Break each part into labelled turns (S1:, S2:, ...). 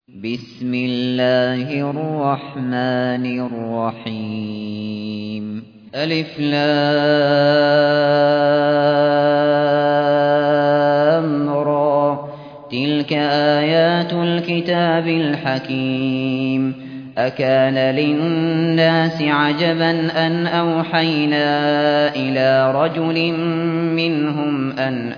S1: بسم الله الرحمن الرحيم ألف لام را تلك آيات الكتاب الحكيم أكان للناس عجبا أن أوحينا إلى رجل منهم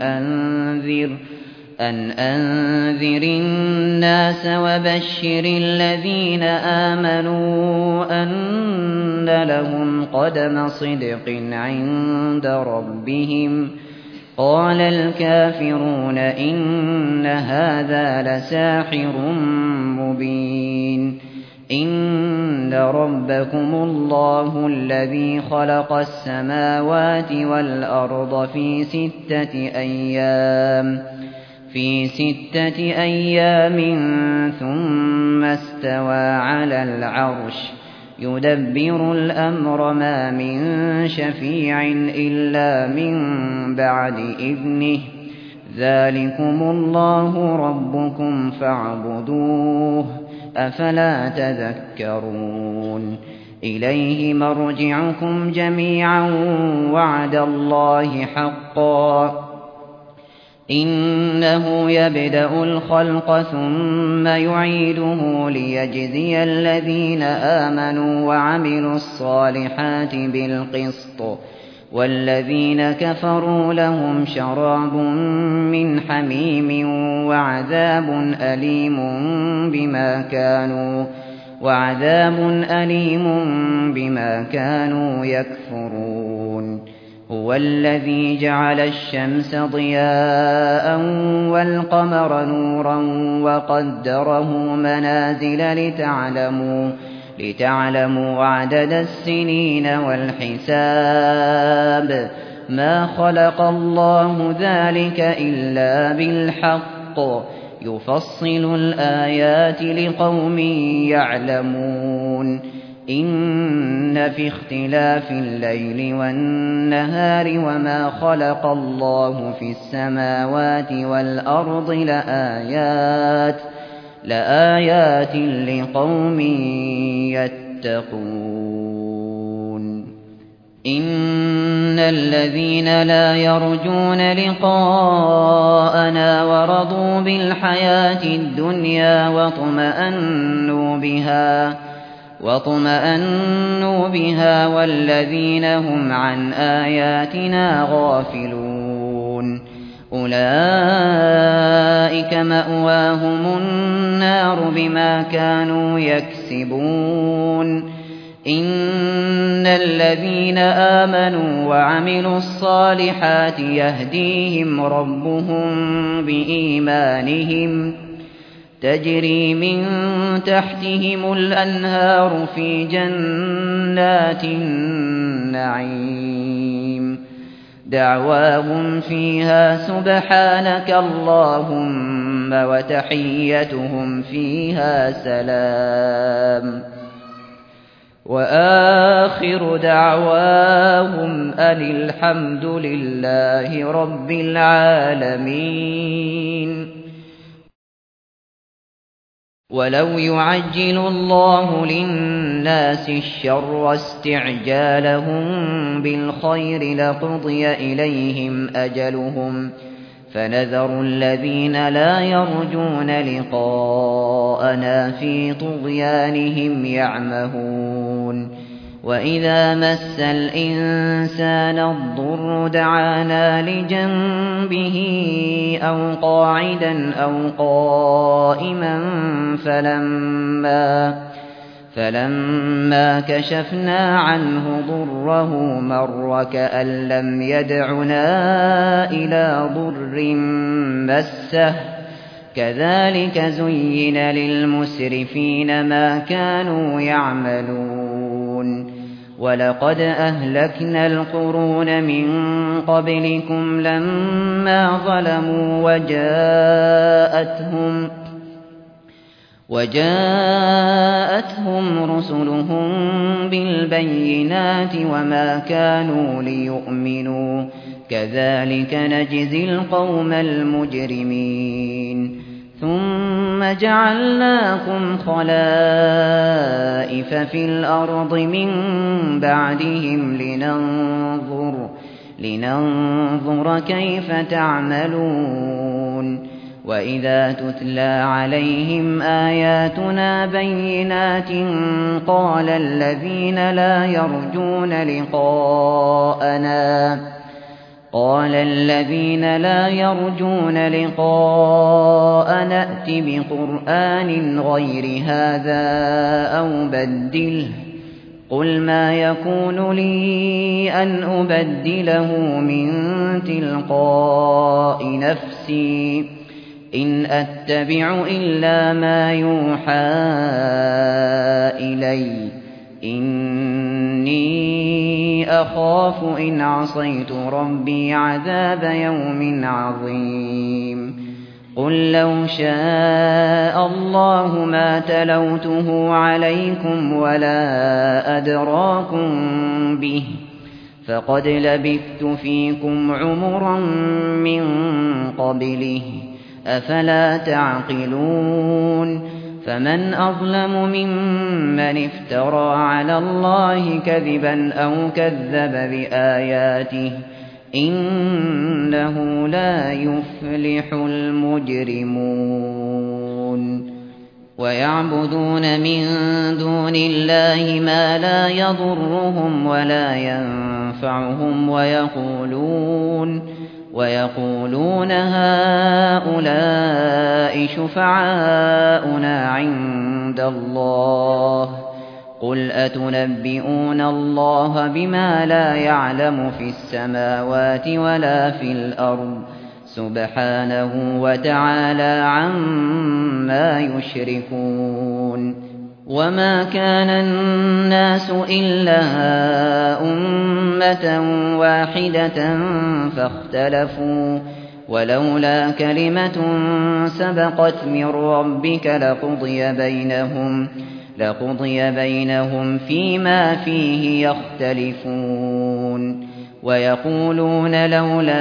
S1: أن أنذر الناس وبشر الذين آمنوا أن لهم قدم صدق عند ربهم قال الكافرون إن هذا لساحر مبين إن ربكم الله الذي خلق السماوات والأرض في ستة أيام ثم استوى على العرش يدبر الأمر ما من شفيع إلا من بعد إذنه ذلكم الله ربكم فاعبدوه أفلا تذكرون إليه مرجعكم جميعا وعد الله حقا إنه يبدأ الخلق ثم يعيده ليجزي الذين آمنوا وعملوا الصالحات بالقسط والذين كفروا لهم شراب من حميم وعذاب أليم بما كانوا يكفرون هو الذي جعل الشمس ضياء والقمر نورا وقدره منازل لتعلموا عدد السنين والحساب ما خلق الله ذلك إلا بالحق يفصل الآيات لقوم يعلمون إن في اختلاف الليل والنهار وما خلق الله في السماوات والأرض لآيات لقوم يتقون إن الذين لا يرجون لقاءنا ورضوا بالحياة الدنيا واطمأنوا بها والذين هم عن آياتنا غافلون أولئك مأواهم النار بما كانوا يكسبون إن الذين آمنوا وعملوا الصالحات يهديهم ربهم بإيمانهم تجري من تحتهم الأنهار في جنات النعيم دعواهم فيها سبحانك اللهم وتحيتهم فيها سلام وآخر دعواهم أن الحمد لله رب العالمين ولو يعجل الله للناس الشر استعجالهم بالخير لقضي إليهم أجلهم فنذر الذين لا يرجون لقاءنا في طغيانهم يعمهون وإذا مس الإنسان الضر دعانا لجنبه أو قاعدا أو قائما فلما كشفنا عنه ضره مر كأن لم يدعنا إلى ضر مسه كذلك زين للمسرفين ما كانوا يعملون ولقد أهلكنا القرون من قبلكم لما ظلموا وجاءتهم رسلهم بالبينات وما كانوا ليؤمنوا كذلك نجزي القوم المجرمين ثم ثم جعلناكم خلائف في الأرض من بعدهم لننظر كيف تعملون وإذا تتلى عليهم آياتنا بينات قال الذين لا يرجون لقاءنا ائت بقرآن غير هذا أو بدله قل ما يكون لي أن أبدله من تلقاء نفسي إن أتبع إلا ما يوحى إلي إني أخاف إن عصيت ربي عذاب يوم عظيم قل لو شاء الله ما تلوته عليكم ولا أدراكم به فقد لبثت فيكم عمرا من قبله أفلا تعقلون فمن أظلم ممن افترى على الله كذبا أو كذب بآياته إنه لا يفلح المجرمون ويعبدون من دون الله ما لا يضرهم ولا ينفعهم ويقولون هؤلاء شفعاؤنا عند الله قل أتنبئون الله بما لا يعلم في السماوات ولا في الأرض سبحانه وتعالى عما يشركون وما كان الناس إلا أمة واحدة فاختلفوا ولولا كلمة سبقت من ربك لقضي بينهم فيما فيه يختلفون ويقولون لولا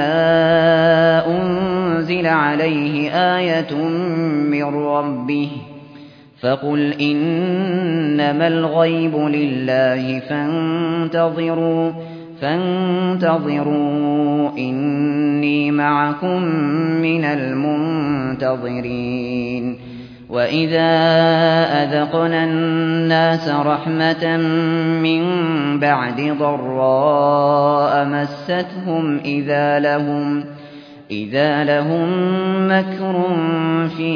S1: أنزل عليه آية من ربه فقل إنما الغيب لله فانتظروا إني معكم من المنتظرين وإذا أذقنا الناس رحمة من بعد ضراء مستهم إذا لهم مكر في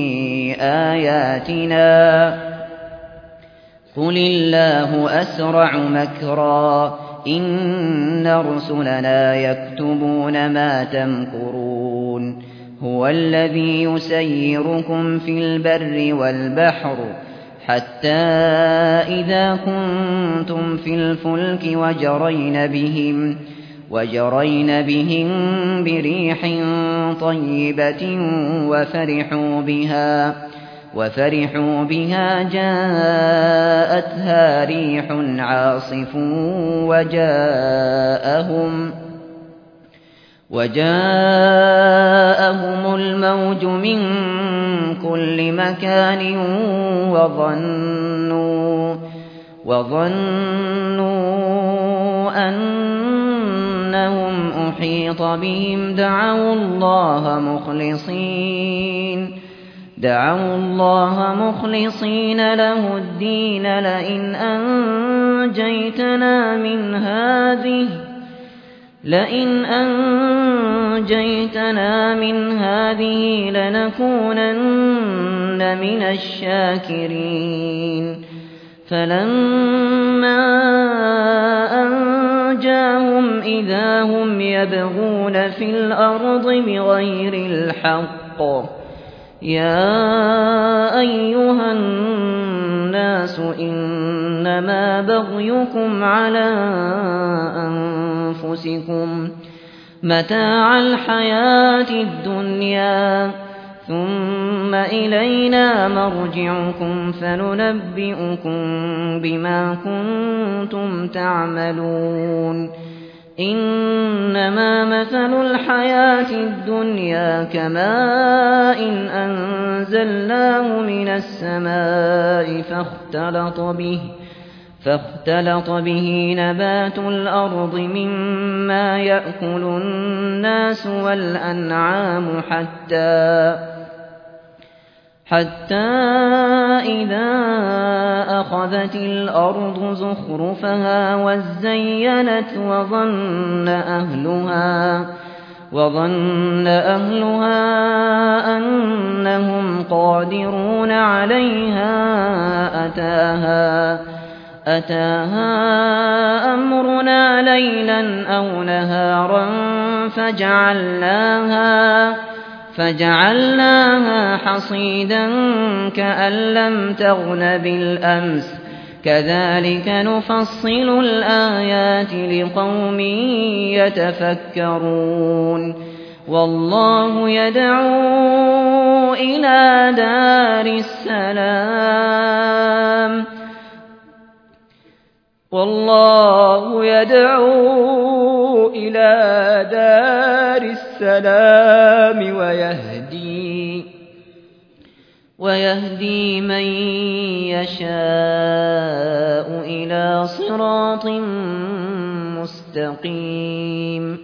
S1: آياتنا قل الله أسرع مكرا إن رسلنا يكتبون ما تمكرون هو الذي يسيركم في البر والبحر حتى إذا كنتم في الفلك وجرين بهم بريح طيبة وفرحوا بها جاءتها ريح عاصف وجاءهم الموج من كل مكان وظنوا أنهم أحيط بهم دعوا الله مخلصين له الدين لئن أنجيتنا من هذه لنكونن من الشاكرين فلما أنجاهم إذا هم يبغون في الأرض بغير الحق يا أيها الناس إنما بغيكم على أنفسكم متاع الحياة الدنيا ثم إلينا مرجعكم فننبئكم بما كنتم تعملون إنما مثل الحياة الدنيا كماء أنزلناه من السماء فاختلط به نبات الأرض مما يأكل الناس والأنعام حتى إذا أخذت الأرض زخرفها وزينت وظن أهلها أنهم قادرون عليها أتاها أمرنا ليلا أو نهارا فجعلناها حصيدا كأن لم تغن بالأمس كذلك نفصل الآيات لقوم يتفكرون والله يدعو إلى دار السلام ويهدي من يشاء إلى صراط مستقيم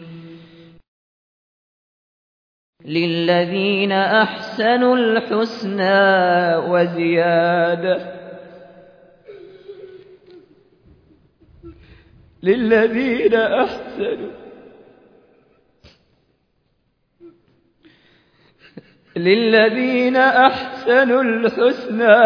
S1: للذين أحسنوا الحسنى وزيادة للذين أحسنوا الحسنى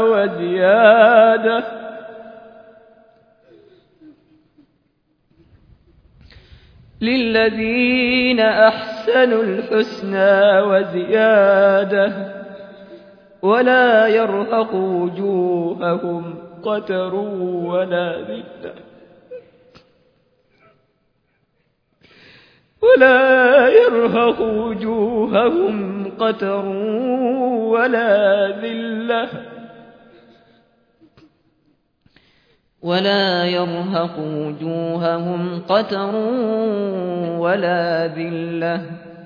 S1: وزيادة ولا يرهق وجوههم قتر ولا ذلة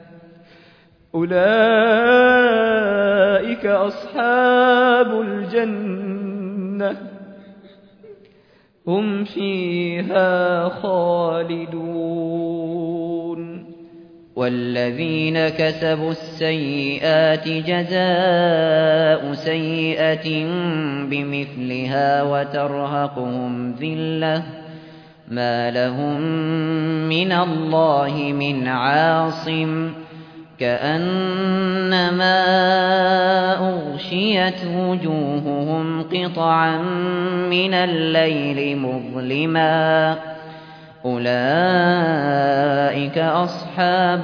S1: أولئك أصحاب الجنة هم فيها خالدون والذين كسبوا السيئات جزاء سيئة بمثلها وترهقهم ذلة ما لهم من الله من عاصم كأنما أغشيت وجوههم قطعا من الليل مظلما أولئك أصحاب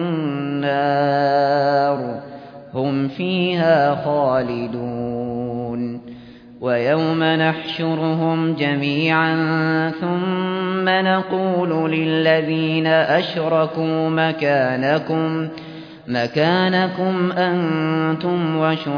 S1: النار هم فيها خالدون ويوم نحشرهم جميعا ثم نقول للذين أشركوا مكانكم أنتم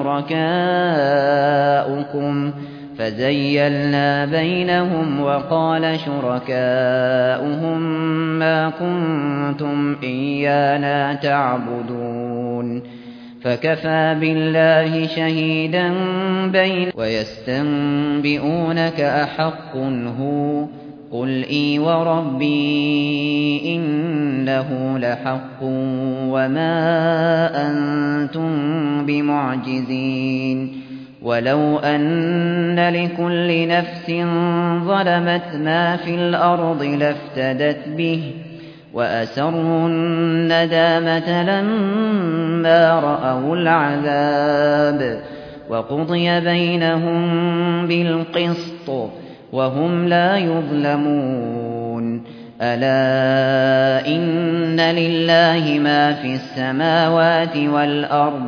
S1: وشركاؤكم فزيلنا بينهم وقال شركاؤهم ما كنتم إيانا تعبدون فكفى بالله شهيدا بيننا ويستنبئونك أحق هو قل إي وربي إنه لحق وما أنتم بمعجزين ولو أن لكل نفس ظلمت ما في الأرض لافتدت به وأسروا الندامة لما رأوا العذاب وقضي بينهم بالقسط وهم لا يظلمون ألا إن لله ما في السماوات والأرض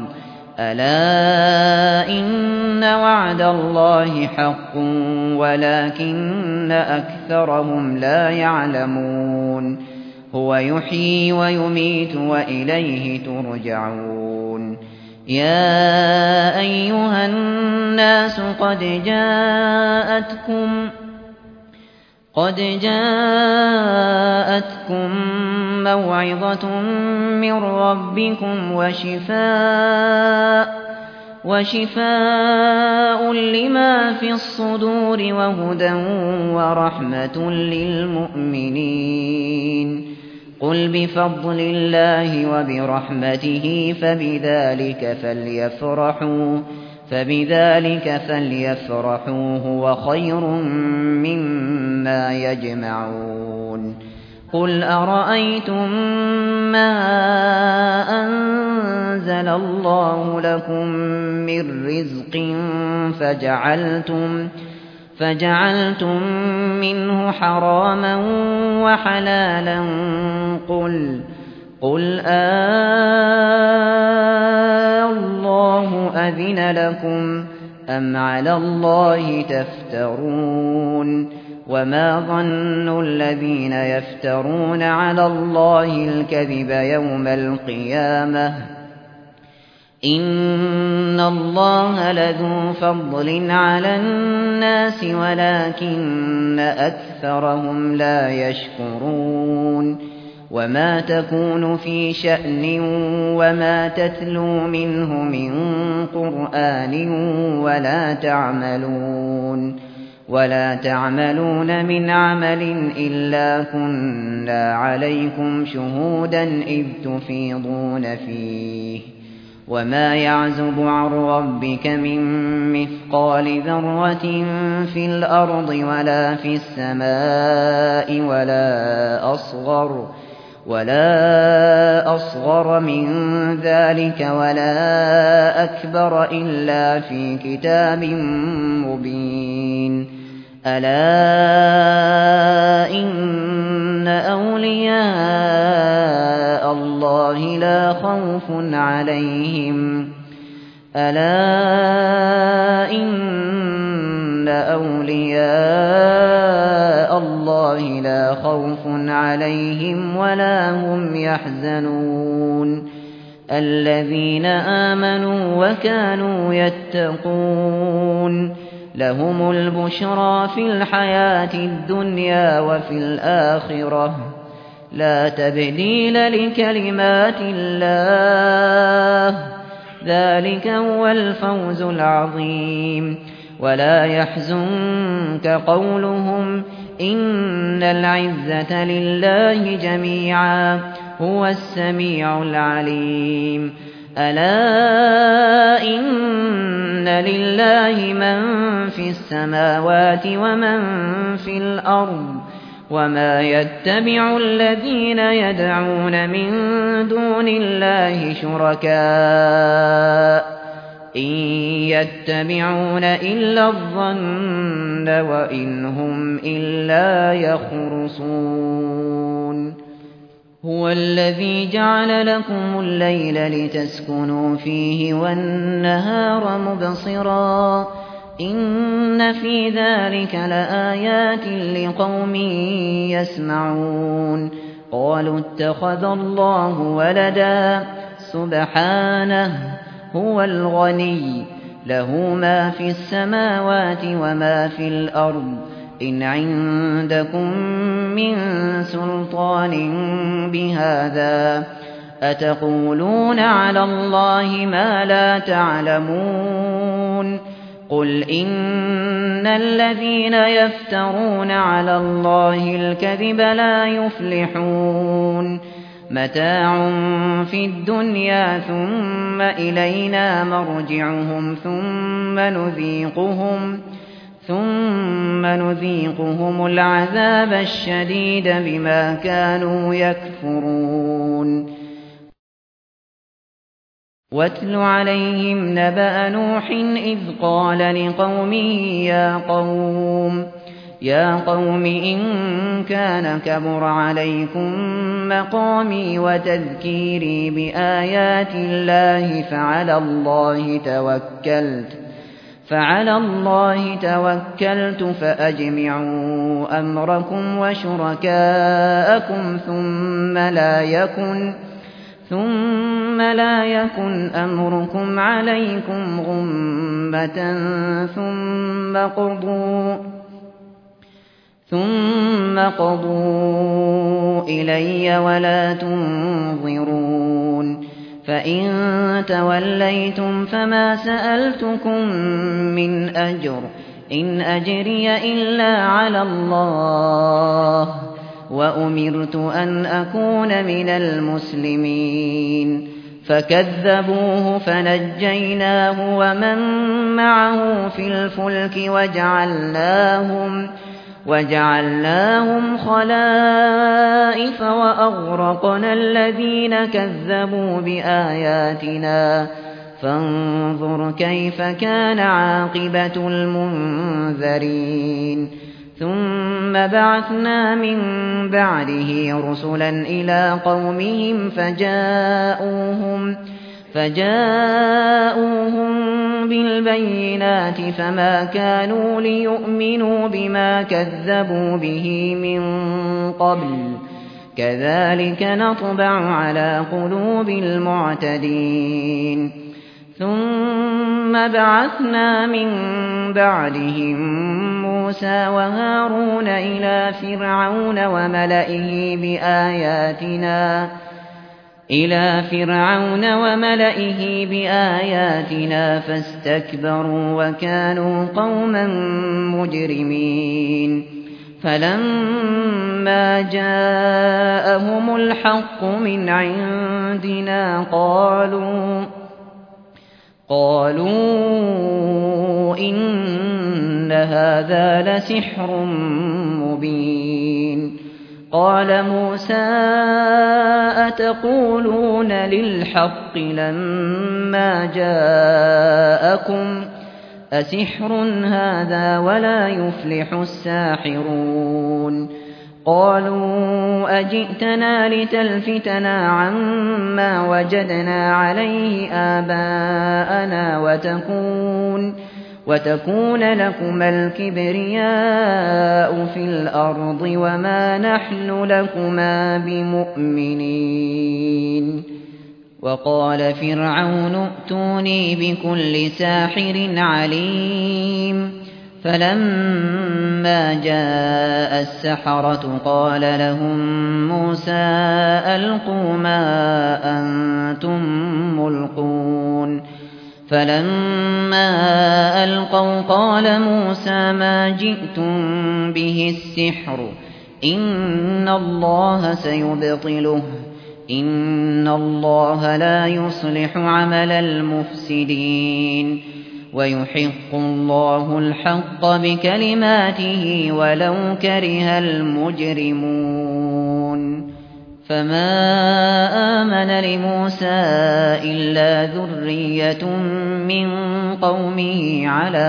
S1: ألا إن وعد الله حق ولكن أكثرهم لا يعلمون هو يحيي ويميت وإليه ترجعون يا أيها الناس قد جاءتكم موعظة من ربكم وشفاء لما في الصدور وهدى ورحمة للمؤمنين. قل بفضل الله وبرحمته فبذلك فليفرحوا هو خير مما يجمعون. قل أرأيتم ما أنزل الله لكم من رزق فجعلتم منه حراما وحلالا قل الله أذن لكم أم على الله تفترون. وما ظن الذين يفترون على الله الكذب يوم القيامة إن الله لذو فضل على الناس ولكن أكثرهم لا يشكرون. وما تكون في شأن وما تتلو منه من قرآن ولا تعملون من عمل إلا كنا عليكم شهودا إذ تفيضون فيه. وما يعزب عن ربك من مثقال ذرة في الأرض ولا في السماء ولا أصغر من ذلك ولا أكبر إلا في كتاب مبين. ألا إن أولياء الله لا خوف عليهم ولا هم يحزنون. الذين آمنوا وكانوا يتقون لهم البشرى في الحياة الدنيا وفي الآخرة لا تبديل لكلمات الله ذلك هو الفوز العظيم. ولا يحزنك قولهم إن العزة لله جميعا هو السميع العليم. ألا إن لله من في السماوات ومن في الأرض وما يتبع الذين يدعون من دون الله شركاء إن يتبعون إلا الظن وإن هم إلا يخرصون. هو الذي جعل لكم الليل لتسكنوا فيه والنهار مبصرا إن في ذلك لآيات لقوم يسمعون. قالوا اتخذ الله ولدا سبحانه هو الغني له ما في السماوات وما في الأرض إن عندكم من سلطان بهذا أتقولون على الله ما لا تعلمون. قل إن الذين يفترون على الله الكذب لا يفلحون. متاع في الدنيا ثم إلينا مرجعهم ثم نذيقهم العذاب الشديد بما كانوا يكفرون. واتل عليهم نبأ نوح إذ قال لقومه يا قوم إن كان كبر عليكم مقامي وتذكيري بآيات الله فعلى الله توكلت فأجمعوا أمركم وشركاءكم ثم لا يكن أمركم عليكم غمة ثم قضوا إلي ولا تنظرون فإن توليتم فما سألتكم من أجر إن أجري إلا على الله وأمرت أن أكون من المسلمين فكذبوه فنجيناه ومن معه في الفلك وجعلناهم خلائف وأغرقنا الذين كذبوا بآياتنا فانظر كيف كان عاقبة المنذرين ثم بعثنا من بعده رسلا إلى قومهم فجاءوهم بالبينات فما كانوا ليؤمنوا بما كذبوا به من قبل كذلك نطبع على قلوب المعتدين ثم بعثنا من بعدهم موسى وهارون إلى فرعون وملئه بآياتنا فاستكبروا وكانوا قوما مجرمين فلما جاءهم الحق من عندنا قالوا إن هذا لسحر مبين قال موسى أتقولون للحق لما جاءكم أسحر هذا ولا يفلح الساحرون قالوا أجئتنا لتلفتنا عما وجدنا عليه آباءنا وتكون لكما الكبرياء في الأرض وما نحن لكما بمؤمنين وقال فرعون ائتوني بكل ساحر عليم فلما جاء السحرة قال لهم موسى ألقوا ما أنتم ملقون فلما ألقوا قال موسى ما جئتم به السحر إن الله سيبطله إن الله لا يصلح عمل المفسدين ويحق الله الحق بكلماته ولو كره المجرمون فما آمن لموسى إلا ذرية من قومه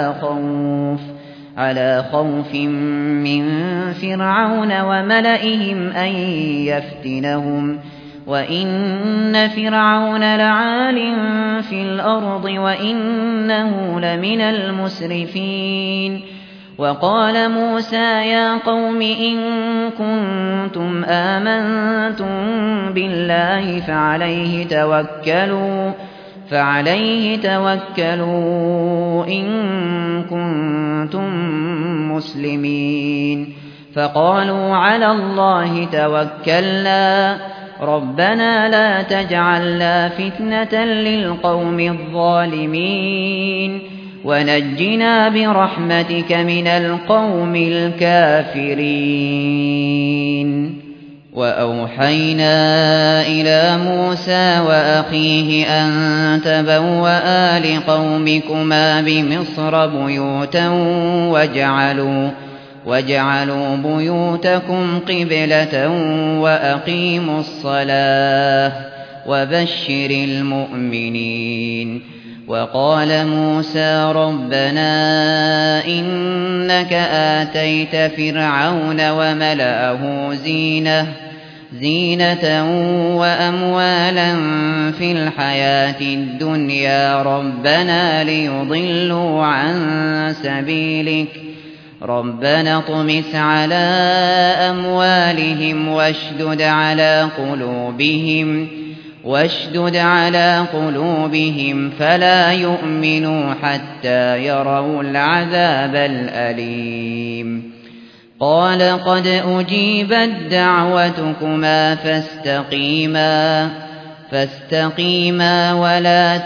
S1: على خوف من فرعون وملئهم أن يفتنهم وإن فرعون لعال في الأرض وإنه لمن المسرفين وقال موسى يا قوم إن كنتم آمنتم بالله فعليه توكلوا إن كنتم مسلمين فقالوا على الله توكلنا ربنا لا تجعلنا فتنة للقوم الظالمين ونجنا برحمتك من القوم الكافرين وأوحينا إلى موسى وأخيه أن تبوأ لقومكما بمصر بيوتا واجعلوا بيوتكم قبلة وأقيموا الصلاة وبشر المؤمنين وقال موسى ربنا إنك آتيت فرعون وملأه زينة وأموالا في الحياة الدنيا ربنا ليضلوا عن سبيلك ربنا اطمس على أموالهم واشدد على قلوبهم فلا يؤمنوا حتى يروا العذاب الأليم قال قد أجيبت دعوتكما فاستقيما ولا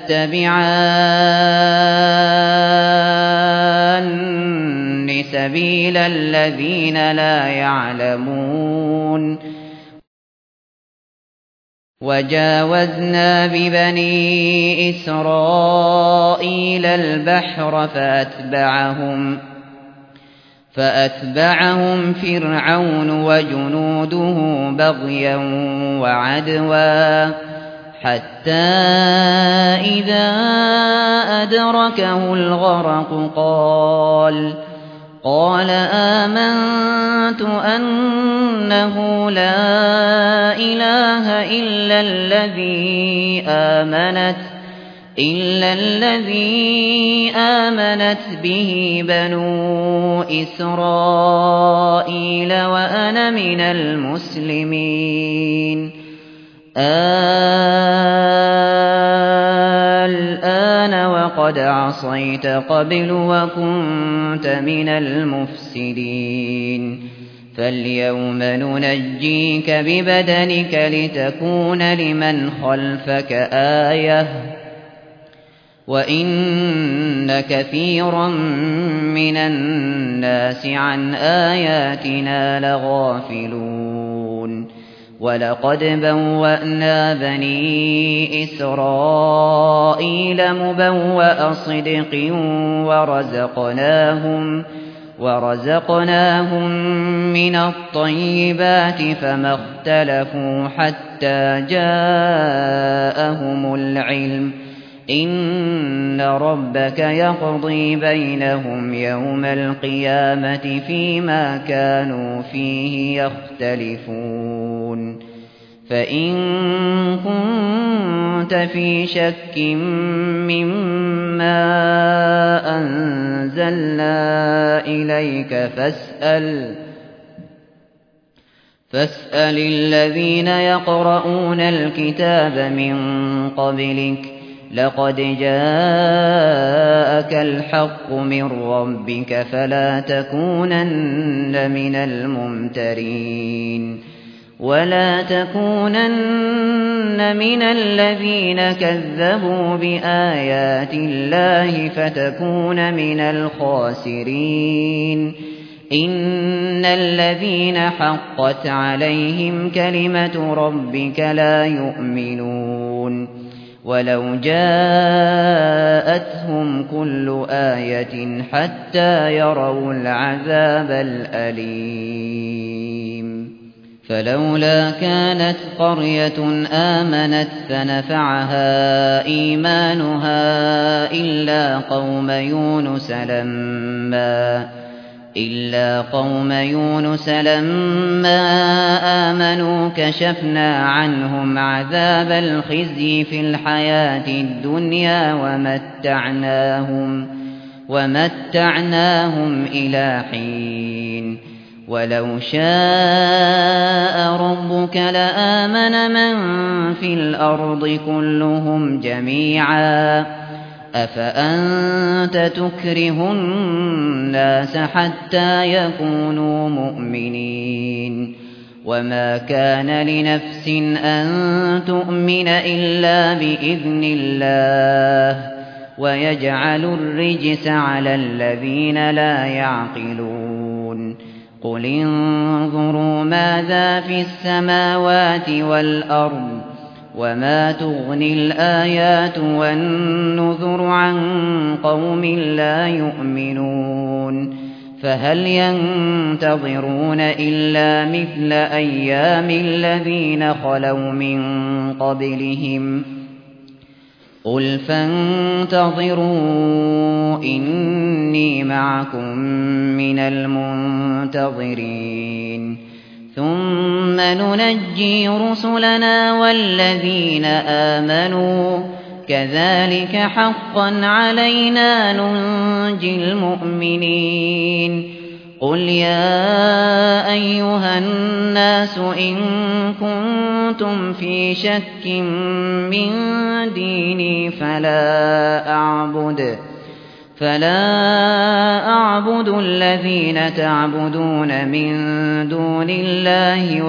S1: تتبعان سبيل الذين لا يعلمون وجاوزنا ببني إسرائيل البحر فأتبعهم فرعون وجنوده بغيا وعدوا حتى إذا أدركه الغرق قال آمنت أنه لا إله إلا الذي آمنت به بنو إسرائيل وأنا من المسلمين الآن وقد عصيت قبل وكنت من المفسدين فاليوم ننجيك ببدنك لتكون لمن خلفك آية وإن كثيرا من الناس عن آياتنا لغافلون ولقد بوأنا بني إسرائيل مبوأ صدق ورزقناهم من الطيبات فما اختلفوا حتى جاءهم العلم إن ربك يقضي بينهم يوم القيامة فيما كانوا فيه يختلفون فإن كنت في شك مما أنزلنا إليك فاسأل الذين يقرؤون الكتاب من قبلك لقد جاءك الحق من ربك فلا تكونن من الممترين ولا تكونن من الذين كذبوا بآيات الله فتكون من الخاسرين إن الذين حقت عليهم كلمة ربك لا يؤمنون ولو جاءتهم كل آية حتى يروا العذاب الأليم فلولا كانت قرية آمنت فنفعها إيمانها إلا قوم يونس لما آمنوا كشفنا عنهم عذاب الخزي في الحياة الدنيا ومتعناهم إلى حين ولو شاء ربك لآمن من في الأرض كلهم جميعا أفأنت تكره الناس حتى يكونوا مؤمنين وما كان لنفس أن تؤمن إلا بإذن الله ويجعل الرجس على الذين لا يعقلون قل انظروا ماذا في السماوات والأرض وما تغني الآيات والنذر عن قوم لا يؤمنون فهل ينتظرون إلا مثل أيام الذين خلوا من قبلهم قل فانتظروا إني معكم من المنتظرين ثم ننجي رسلنا والذين آمنوا كذلك حقا علينا ننجي المؤمنين قل يا أيها الناس إن كنتم في شك من ديني فلا أعبد الذين تعبدون من دون الله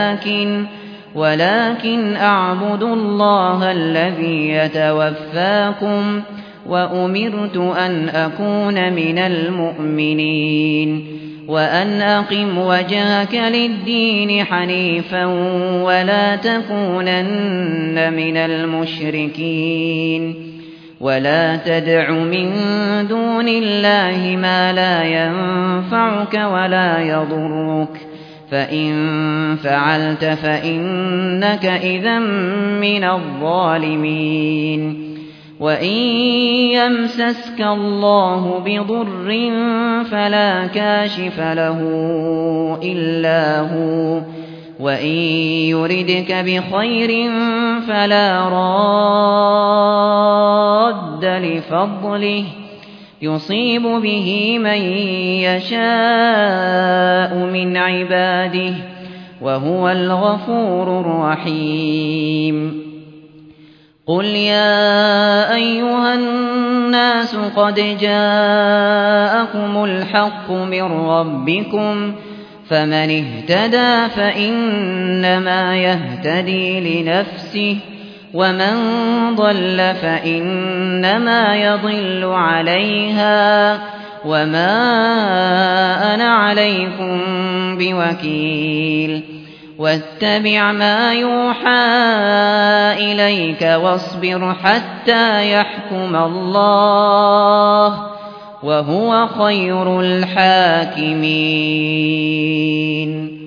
S1: ولكن أعبد الله الذي يتوفاكم وأمرت أن أكون من المؤمنين وأن أقم وجهك للدين حنيفا ولا تكونن من المشركين ولا تدع من دون الله ما لا ينفعك ولا يضرك فإن فعلت فإنك إذا من الظالمين وإن يمسسك الله بضر فلا كاشف له إلا هو وإن يردك بخير فلا راد لفضله يصيب به من يشاء من عباده وهو الغفور الرحيم قل يا أيها الناس قد جاءكم الحق من ربكم فمن اهتدى فإنما يهتدي لنفسه ومن ضل فإنما يضل عليها وما أنا عليكم بوكيل واتبع ما يوحى إليك واصبر حتى يحكم الله وهو خير الحاكمين